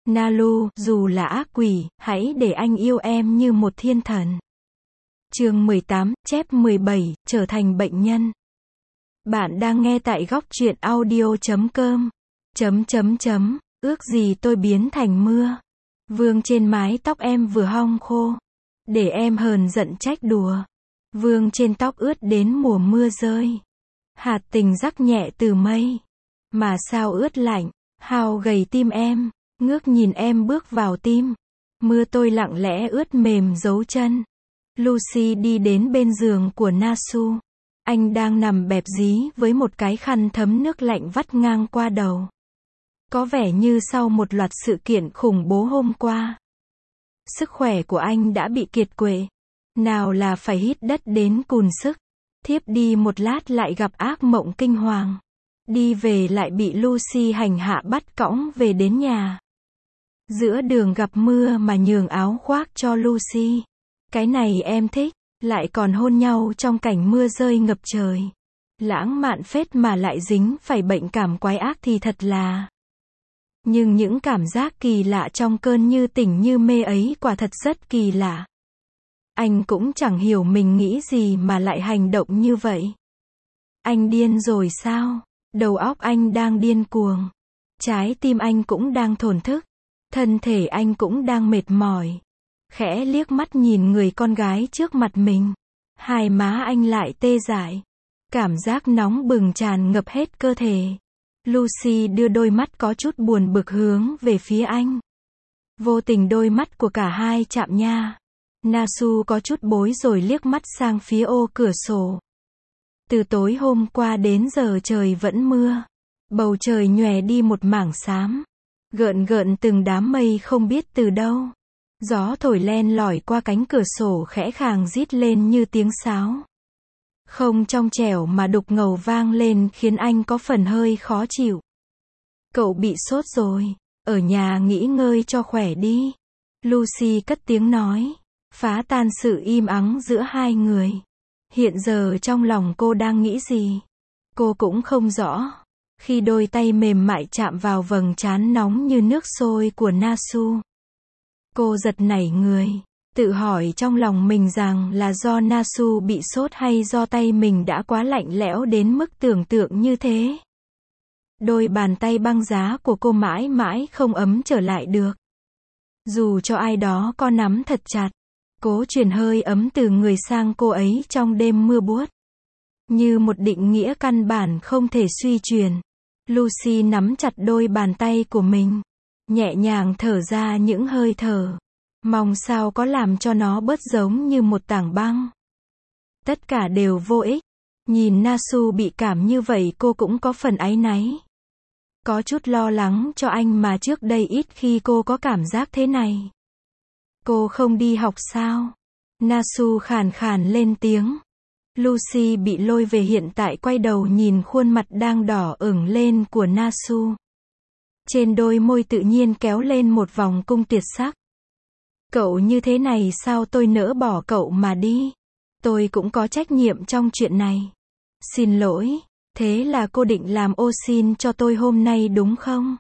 Nalu, dù là ác quỷ, hãy để anh yêu em như một thiên thần. Chương 18, chép 17, trở thành bệnh nhân. Bạn đang nghe tại góc truyện audio.com. Ước gì tôi biến thành mưa. Vương trên mái tóc em vừa hong khô. Để em hờn giận trách đùa. Vương trên tóc ướt đến mùa mưa rơi. Hạt tình rắc nhẹ từ mây. Mà sao ướt lạnh, hao gầy tim em. Ngước nhìn em bước vào tim. Mưa tôi lặng lẽ ướt mềm dấu chân. Lucy đi đến bên giường của Nasu. Anh đang nằm bẹp dí với một cái khăn thấm nước lạnh vắt ngang qua đầu. Có vẻ như sau một loạt sự kiện khủng bố hôm qua. Sức khỏe của anh đã bị kiệt quệ. Nào là phải hít đất đến cùn sức. Thiếp đi một lát lại gặp ác mộng kinh hoàng. Đi về lại bị Lucy hành hạ bắt cõng về đến nhà. Giữa đường gặp mưa mà nhường áo khoác cho Lucy. Cái này em thích. Lại còn hôn nhau trong cảnh mưa rơi ngập trời. Lãng mạn phết mà lại dính phải bệnh cảm quái ác thì thật là. Nhưng những cảm giác kỳ lạ trong cơn như tỉnh như mê ấy quả thật rất kỳ lạ. Anh cũng chẳng hiểu mình nghĩ gì mà lại hành động như vậy. Anh điên rồi sao? Đầu óc anh đang điên cuồng. Trái tim anh cũng đang thổn thức. Thân thể anh cũng đang mệt mỏi. Khẽ liếc mắt nhìn người con gái trước mặt mình. Hai má anh lại tê dại. Cảm giác nóng bừng tràn ngập hết cơ thể. Lucy đưa đôi mắt có chút buồn bực hướng về phía anh. Vô tình đôi mắt của cả hai chạm nha. Nasu có chút bối rồi liếc mắt sang phía ô cửa sổ. Từ tối hôm qua đến giờ trời vẫn mưa. Bầu trời nhòe đi một mảng xám. Gợn gợn từng đám mây không biết từ đâu. Gió thổi len lỏi qua cánh cửa sổ khẽ khàng rít lên như tiếng sáo. Không trong trẻo mà đục ngầu vang lên khiến anh có phần hơi khó chịu. Cậu bị sốt rồi. Ở nhà nghỉ ngơi cho khỏe đi. Lucy cất tiếng nói. Phá tan sự im ắng giữa hai người. Hiện giờ trong lòng cô đang nghĩ gì? Cô cũng không rõ. Khi đôi tay mềm mại chạm vào vầng trán nóng như nước sôi của Nasu. Cô giật nảy người. Tự hỏi trong lòng mình rằng là do Nasu bị sốt hay do tay mình đã quá lạnh lẽo đến mức tưởng tượng như thế. Đôi bàn tay băng giá của cô mãi mãi không ấm trở lại được. Dù cho ai đó có nắm thật chặt. Cố truyền hơi ấm từ người sang cô ấy trong đêm mưa buốt. Như một định nghĩa căn bản không thể suy truyền. Lucy nắm chặt đôi bàn tay của mình. Nhẹ nhàng thở ra những hơi thở. Mong sao có làm cho nó bớt giống như một tảng băng. Tất cả đều vô ích. Nhìn Nasu bị cảm như vậy cô cũng có phần áy náy. Có chút lo lắng cho anh mà trước đây ít khi cô có cảm giác thế này. Cô không đi học sao? Nasu khàn khàn lên tiếng. Lucy bị lôi về hiện tại quay đầu nhìn khuôn mặt đang đỏ ửng lên của Nasu. Trên đôi môi tự nhiên kéo lên một vòng cung tuyệt sắc. Cậu như thế này sao tôi nỡ bỏ cậu mà đi? Tôi cũng có trách nhiệm trong chuyện này. Xin lỗi, thế là cô định làm ô xin cho tôi hôm nay đúng không?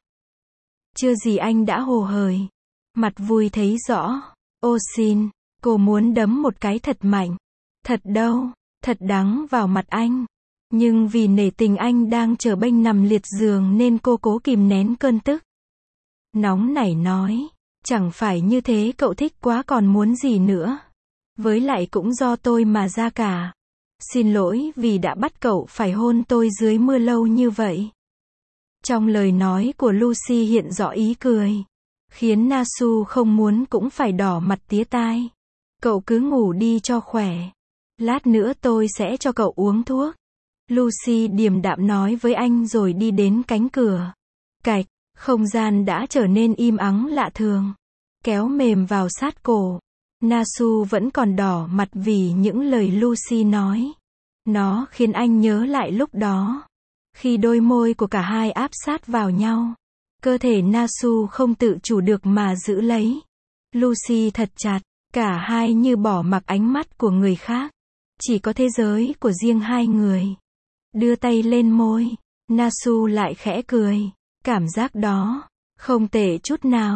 Chưa gì anh đã hồ hởi. Mặt vui thấy rõ. Ô xin, cô muốn đấm một cái thật mạnh. Thật đâu, thật đắng vào mặt anh. Nhưng vì nể tình anh đang chờ bênh nằm liệt giường nên cô cố kìm nén cơn tức. Nóng nảy nói, chẳng phải như thế cậu thích quá còn muốn gì nữa. Với lại cũng do tôi mà ra cả. Xin lỗi vì đã bắt cậu phải hôn tôi dưới mưa lâu như vậy. Trong lời nói của Lucy hiện rõ ý cười. Khiến Nasu không muốn cũng phải đỏ mặt tía tai. Cậu cứ ngủ đi cho khỏe. Lát nữa tôi sẽ cho cậu uống thuốc. Lucy điềm đạm nói với anh rồi đi đến cánh cửa. Cạch, không gian đã trở nên im ắng lạ thường. Kéo mềm vào sát cổ. Nasu vẫn còn đỏ mặt vì những lời Lucy nói. Nó khiến anh nhớ lại lúc đó. Khi đôi môi của cả hai áp sát vào nhau. Cơ thể Nasu không tự chủ được mà giữ lấy. Lucy thật chặt. Cả hai như bỏ mặc ánh mắt của người khác. Chỉ có thế giới của riêng hai người. Đưa tay lên môi. Nasu lại khẽ cười. Cảm giác đó không tệ chút nào.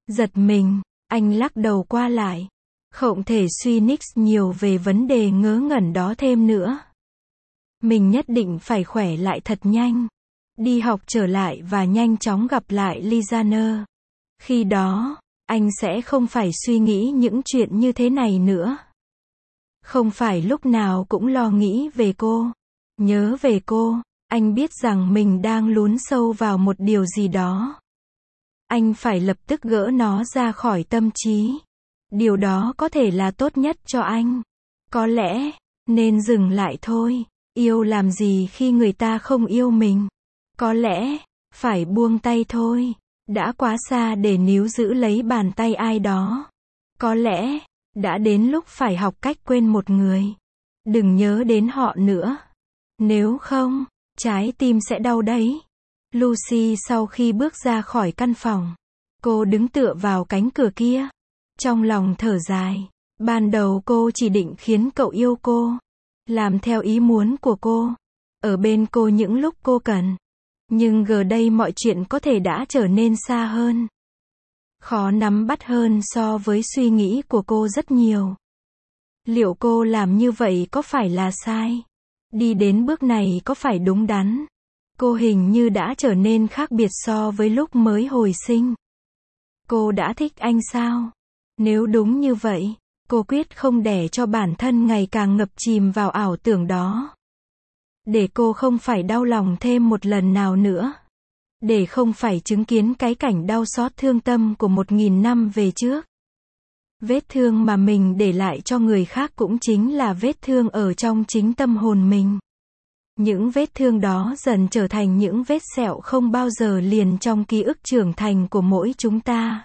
Giật mình, anh lắc đầu qua lại. Không thể suy nghĩ nhiều về vấn đề ngớ ngẩn đó thêm nữa. Mình nhất định phải khỏe lại thật nhanh. Đi học trở lại và nhanh chóng gặp lại Lizaner. Khi đó, anh sẽ không phải suy nghĩ những chuyện như thế này nữa. Không phải lúc nào cũng lo nghĩ về cô, nhớ về cô. Anh biết rằng mình đang lún sâu vào một điều gì đó. Anh phải lập tức gỡ nó ra khỏi tâm trí. Điều đó có thể là tốt nhất cho anh. Có lẽ, nên dừng lại thôi. Yêu làm gì khi người ta không yêu mình? Có lẽ, phải buông tay thôi. Đã quá xa để níu giữ lấy bàn tay ai đó. Có lẽ, đã đến lúc phải học cách quên một người. Đừng nhớ đến họ nữa. Nếu không, trái tim sẽ đau đấy. Lucy sau khi bước ra khỏi căn phòng, cô đứng tựa vào cánh cửa kia. Trong lòng thở dài. Ban đầu cô chỉ định khiến cậu yêu cô. Làm theo ý muốn của cô. Ở bên cô những lúc cô cần. Nhưng giờ đây mọi chuyện có thể đã trở nên xa hơn. Khó nắm bắt hơn so với suy nghĩ của cô rất nhiều. Liệu cô làm như vậy có phải là sai? Đi đến bước này có phải đúng đắn? Cô hình như đã trở nên khác biệt so với lúc mới hồi sinh. Cô đã thích anh sao? Nếu đúng như vậy, cô quyết không để cho bản thân ngày càng ngập chìm vào ảo tưởng đó. Để cô không phải đau lòng thêm một lần nào nữa. Để không phải chứng kiến cái cảnh đau xót thương tâm của 1000 năm về trước. Vết thương mà mình để lại cho người khác cũng chính là vết thương ở trong chính tâm hồn mình. Những vết thương đó dần trở thành những vết sẹo không bao giờ liền trong ký ức trưởng thành của mỗi chúng ta.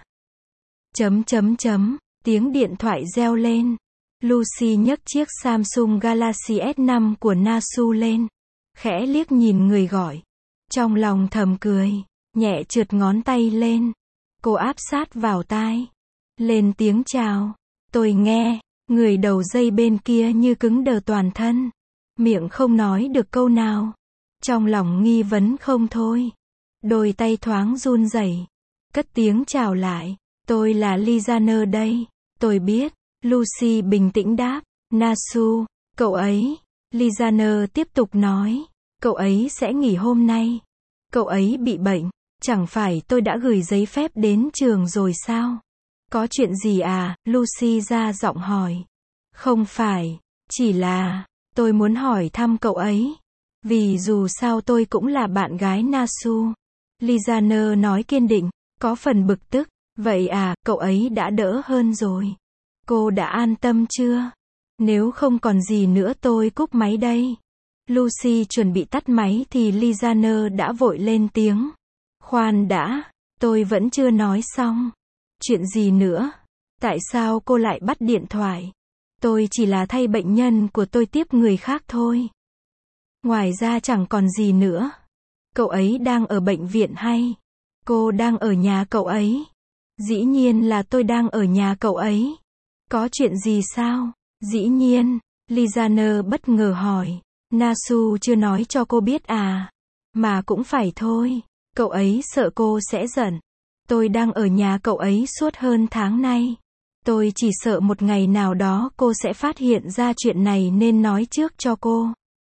Tiếng điện thoại reo lên. Lucy nhấc chiếc Samsung Galaxy S5 của Nasu lên. Khẽ liếc nhìn người gọi. Trong lòng thầm cười. Nhẹ trượt ngón tay lên. Cô áp sát vào tai. Lên tiếng chào. Tôi nghe. Người đầu dây bên kia như cứng đờ toàn thân. Miệng không nói được câu nào. Trong lòng nghi vấn không thôi. Đôi tay thoáng run rẩy. Cất tiếng chào lại. Tôi là Lizaner đây. Tôi biết. Lucy bình tĩnh đáp. Nasu, cậu ấy. Lizaner tiếp tục nói. Cậu ấy sẽ nghỉ hôm nay. Cậu ấy bị bệnh. Chẳng phải tôi đã gửi giấy phép đến trường rồi sao? Có chuyện gì à? Lucy ra giọng hỏi. Không phải. Chỉ là, tôi muốn hỏi thăm cậu ấy. Vì dù sao tôi cũng là bạn gái Nasu. Lizaner nói kiên định, có phần bực tức. Vậy à, cậu ấy đã đỡ hơn rồi. Cô đã an tâm chưa? Nếu không còn gì nữa tôi cúp máy đây. Lucy chuẩn bị tắt máy thì Lizaner đã vội lên tiếng. Khoan đã, tôi vẫn chưa nói xong. Chuyện gì nữa? Tại sao cô lại bắt điện thoại? Tôi chỉ là thay bệnh nhân của tôi tiếp người khác thôi. Ngoài ra chẳng còn gì nữa. Cậu ấy đang ở bệnh viện hay? Cô đang ở nhà cậu ấy? Dĩ nhiên là tôi đang ở nhà cậu ấy. Có chuyện gì sao? Dĩ nhiên. Lizaner bất ngờ hỏi. Nasu chưa nói cho cô biết à? Mà cũng phải thôi. Cậu ấy sợ cô sẽ giận. Tôi đang ở nhà cậu ấy suốt hơn tháng nay. Tôi chỉ sợ một ngày nào đó cô sẽ phát hiện ra chuyện này nên nói trước cho cô.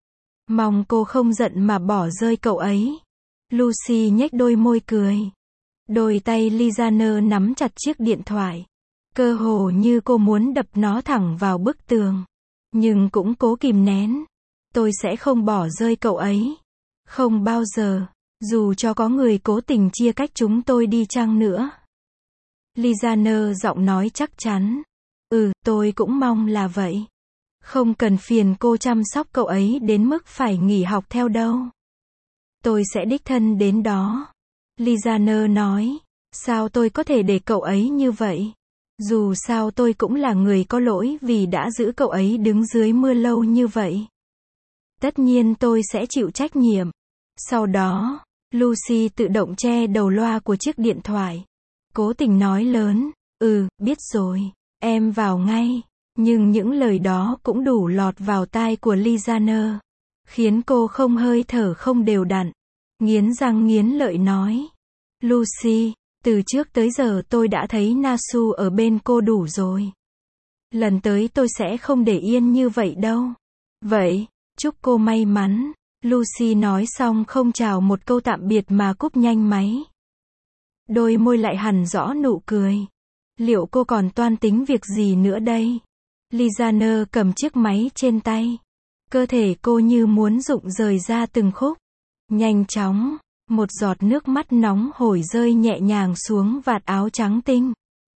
Mong cô không giận mà bỏ rơi cậu ấy. Lucy nhếch đôi môi cười. Đôi tay Lizaner nắm chặt chiếc điện thoại. Cơ hồ như cô muốn đập nó thẳng vào bức tường. Nhưng cũng cố kìm nén. Tôi sẽ không bỏ rơi cậu ấy. Không bao giờ. Dù cho có người cố tình chia cách chúng tôi đi chăng nữa. Lizaner giọng nói chắc chắn. Tôi cũng mong là vậy. Không cần phiền cô chăm sóc cậu ấy đến mức phải nghỉ học theo đâu. Tôi sẽ đích thân đến đó. Lizaner nói. Sao tôi có thể để cậu ấy như vậy? Dù sao tôi cũng là người có lỗi vì đã giữ cậu ấy đứng dưới mưa lâu như vậy. Tất nhiên tôi sẽ chịu trách nhiệm. Sau đó, Lucy tự động che đầu loa của chiếc điện thoại. Cố tình nói lớn. Biết rồi. Em vào ngay. Nhưng những lời đó cũng đủ lọt vào tai của Lizaner. Khiến cô hơi thở không đều đặn. Nghiến răng nghiến lợi nói. Lucy, Từ trước tới giờ tôi đã thấy Nasu ở bên cô đủ rồi. Lần tới tôi sẽ không để yên như vậy đâu. Vậy, chúc cô may mắn. Lucy nói xong không chào một câu tạm biệt mà cúp nhanh máy. Đôi môi lại hằn rõ nụ cười. Liệu cô còn toan tính việc gì nữa đây? Lizaner cầm chiếc máy trên tay. Cơ thể cô như muốn rụng rời ra từng khúc. Nhanh chóng, một giọt nước mắt nóng hổi rơi nhẹ nhàng xuống vạt áo trắng tinh.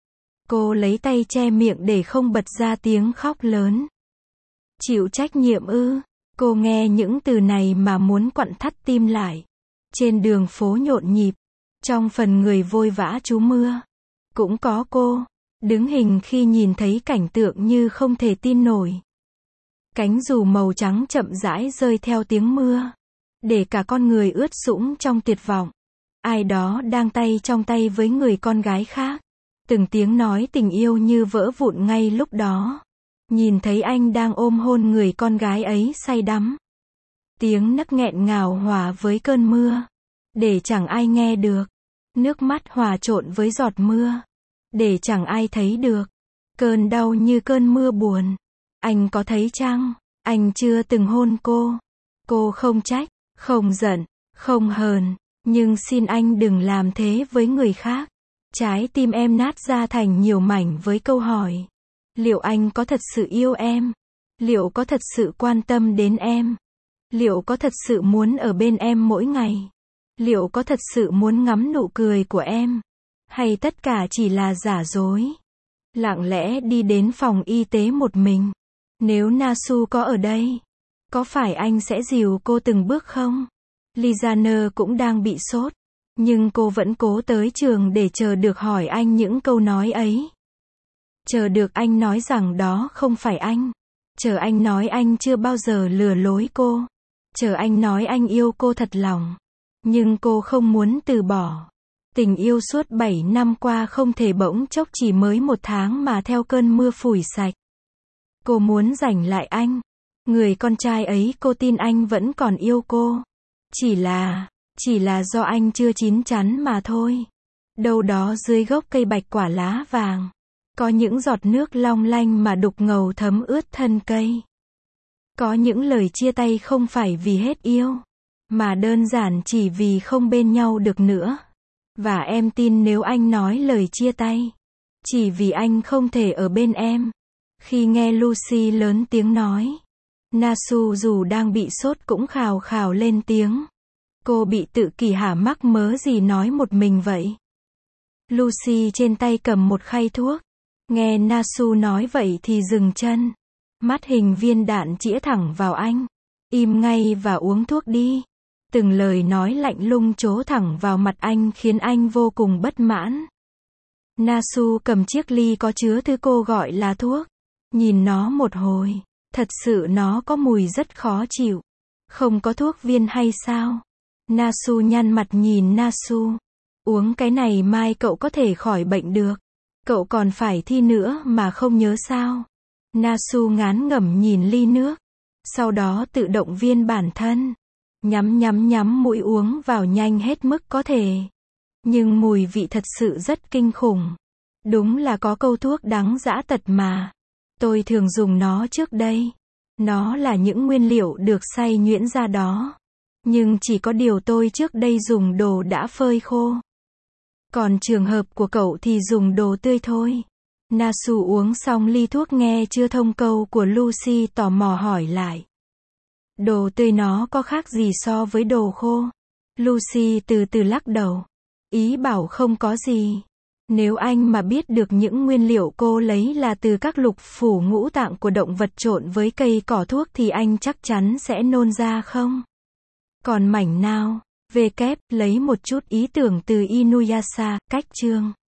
Cô lấy tay che miệng để không bật ra tiếng khóc lớn. Chịu trách nhiệm ư? Cô nghe những từ này mà muốn quặn thắt tim lại. Trên đường phố nhộn nhịp, trong phần người vội vã trú mưa, cũng có cô, đứng hình khi nhìn thấy cảnh tượng như không thể tin nổi. Cánh dù màu trắng chậm rãi rơi theo tiếng mưa, để cả con người ướt sũng trong tuyệt vọng. Ai đó đang tay trong tay với người con gái khác. Từng tiếng nói tình yêu như vỡ vụn ngay lúc đó. Nhìn thấy anh đang ôm hôn người con gái ấy say đắm. Tiếng nấc nghẹn ngào hòa với cơn mưa, để chẳng ai nghe được. Nước mắt hòa trộn với giọt mưa, để chẳng ai thấy được. Cơn đau như cơn mưa buồn. Anh có thấy chăng? Anh chưa từng hôn cô. Cô không trách, không giận, không hờn. Nhưng xin anh đừng làm thế với người khác. Trái tim em nát ra thành nhiều mảnh với câu hỏi. Liệu anh có thật sự yêu em? Liệu có thật sự quan tâm đến em? Liệu có thật sự muốn ở bên em mỗi ngày? Liệu có thật sự muốn ngắm nụ cười của em? Hay tất cả chỉ là giả dối? Lặng lẽ đi đến phòng y tế một mình. Nếu Nasu có ở đây, có phải anh sẽ dìu cô từng bước không? Lizaner cũng đang bị sốt, nhưng cô vẫn cố tới trường để chờ được hỏi anh những câu nói ấy. Chờ được anh nói rằng đó không phải anh. Chờ anh nói anh chưa bao giờ lừa lối cô. Chờ anh nói anh yêu cô thật lòng. Nhưng cô không muốn từ bỏ. Tình yêu suốt 7 năm qua không thể bỗng chốc chỉ mới 1 tháng mà theo cơn mưa phủi sạch. Cô muốn giành lại anh. Người con trai ấy cô tin anh vẫn còn yêu cô. Chỉ là do anh chưa chín chắn mà thôi. Đâu đó dưới gốc cây bạch quả lá vàng, có những giọt nước long lanh mà đục ngầu thấm ướt thân cây. Có những lời chia tay không phải vì hết yêu, mà đơn giản chỉ vì không bên nhau được nữa. Và em tin nếu anh nói lời chia tay, chỉ vì anh không thể ở bên em. Khi nghe Lucy lớn tiếng nói, Nasu dù đang bị sốt cũng khào khào lên tiếng. Cô bị tự kỷ hả, mắc mớ gì nói một mình vậy? Lucy trên tay cầm một khay thuốc. Nghe Nasu nói vậy thì dừng chân. Mắt hình viên đạn chĩa thẳng vào anh. Im ngay và uống thuốc đi. Từng lời nói lạnh lùng trố thẳng vào mặt anh khiến anh vô cùng bất mãn. Nasu cầm chiếc ly có chứa thứ cô gọi là thuốc. Nhìn nó một hồi. Thật sự nó có mùi rất khó chịu. Không có thuốc viên hay sao? Nasu nhăn mặt nhìn Nasu. Uống cái này mai cậu có thể khỏi bệnh được. Cậu còn phải thi nữa mà không nhớ sao? Nasu ngán ngẩm nhìn ly nước. Sau đó tự động viên bản thân. Nhắm mũi uống vào nhanh hết mức có thể. Nhưng mùi vị thật sự rất kinh khủng. Đúng là có câu thuốc đắng dã tật mà. Tôi thường dùng nó trước đây. Nó là những nguyên liệu được xay nhuyễn ra đó. Nhưng chỉ có điều tôi trước đây dùng đồ đã phơi khô. Còn trường hợp của cậu thì dùng đồ tươi thôi. Nasu uống xong ly thuốc nghe chưa thông câu của Lucy tò mò hỏi lại. Đồ tươi nó có khác gì so với đồ khô? Lucy từ từ lắc đầu. Ý bảo không có gì. Nếu anh mà biết được những nguyên liệu cô lấy là từ các lục phủ ngũ tạng của động vật trộn với cây cỏ thuốc thì anh chắc chắn sẽ nôn ra không? Còn mảnh nào? Lấy một chút ý tưởng từ Inuyasha, cách chương.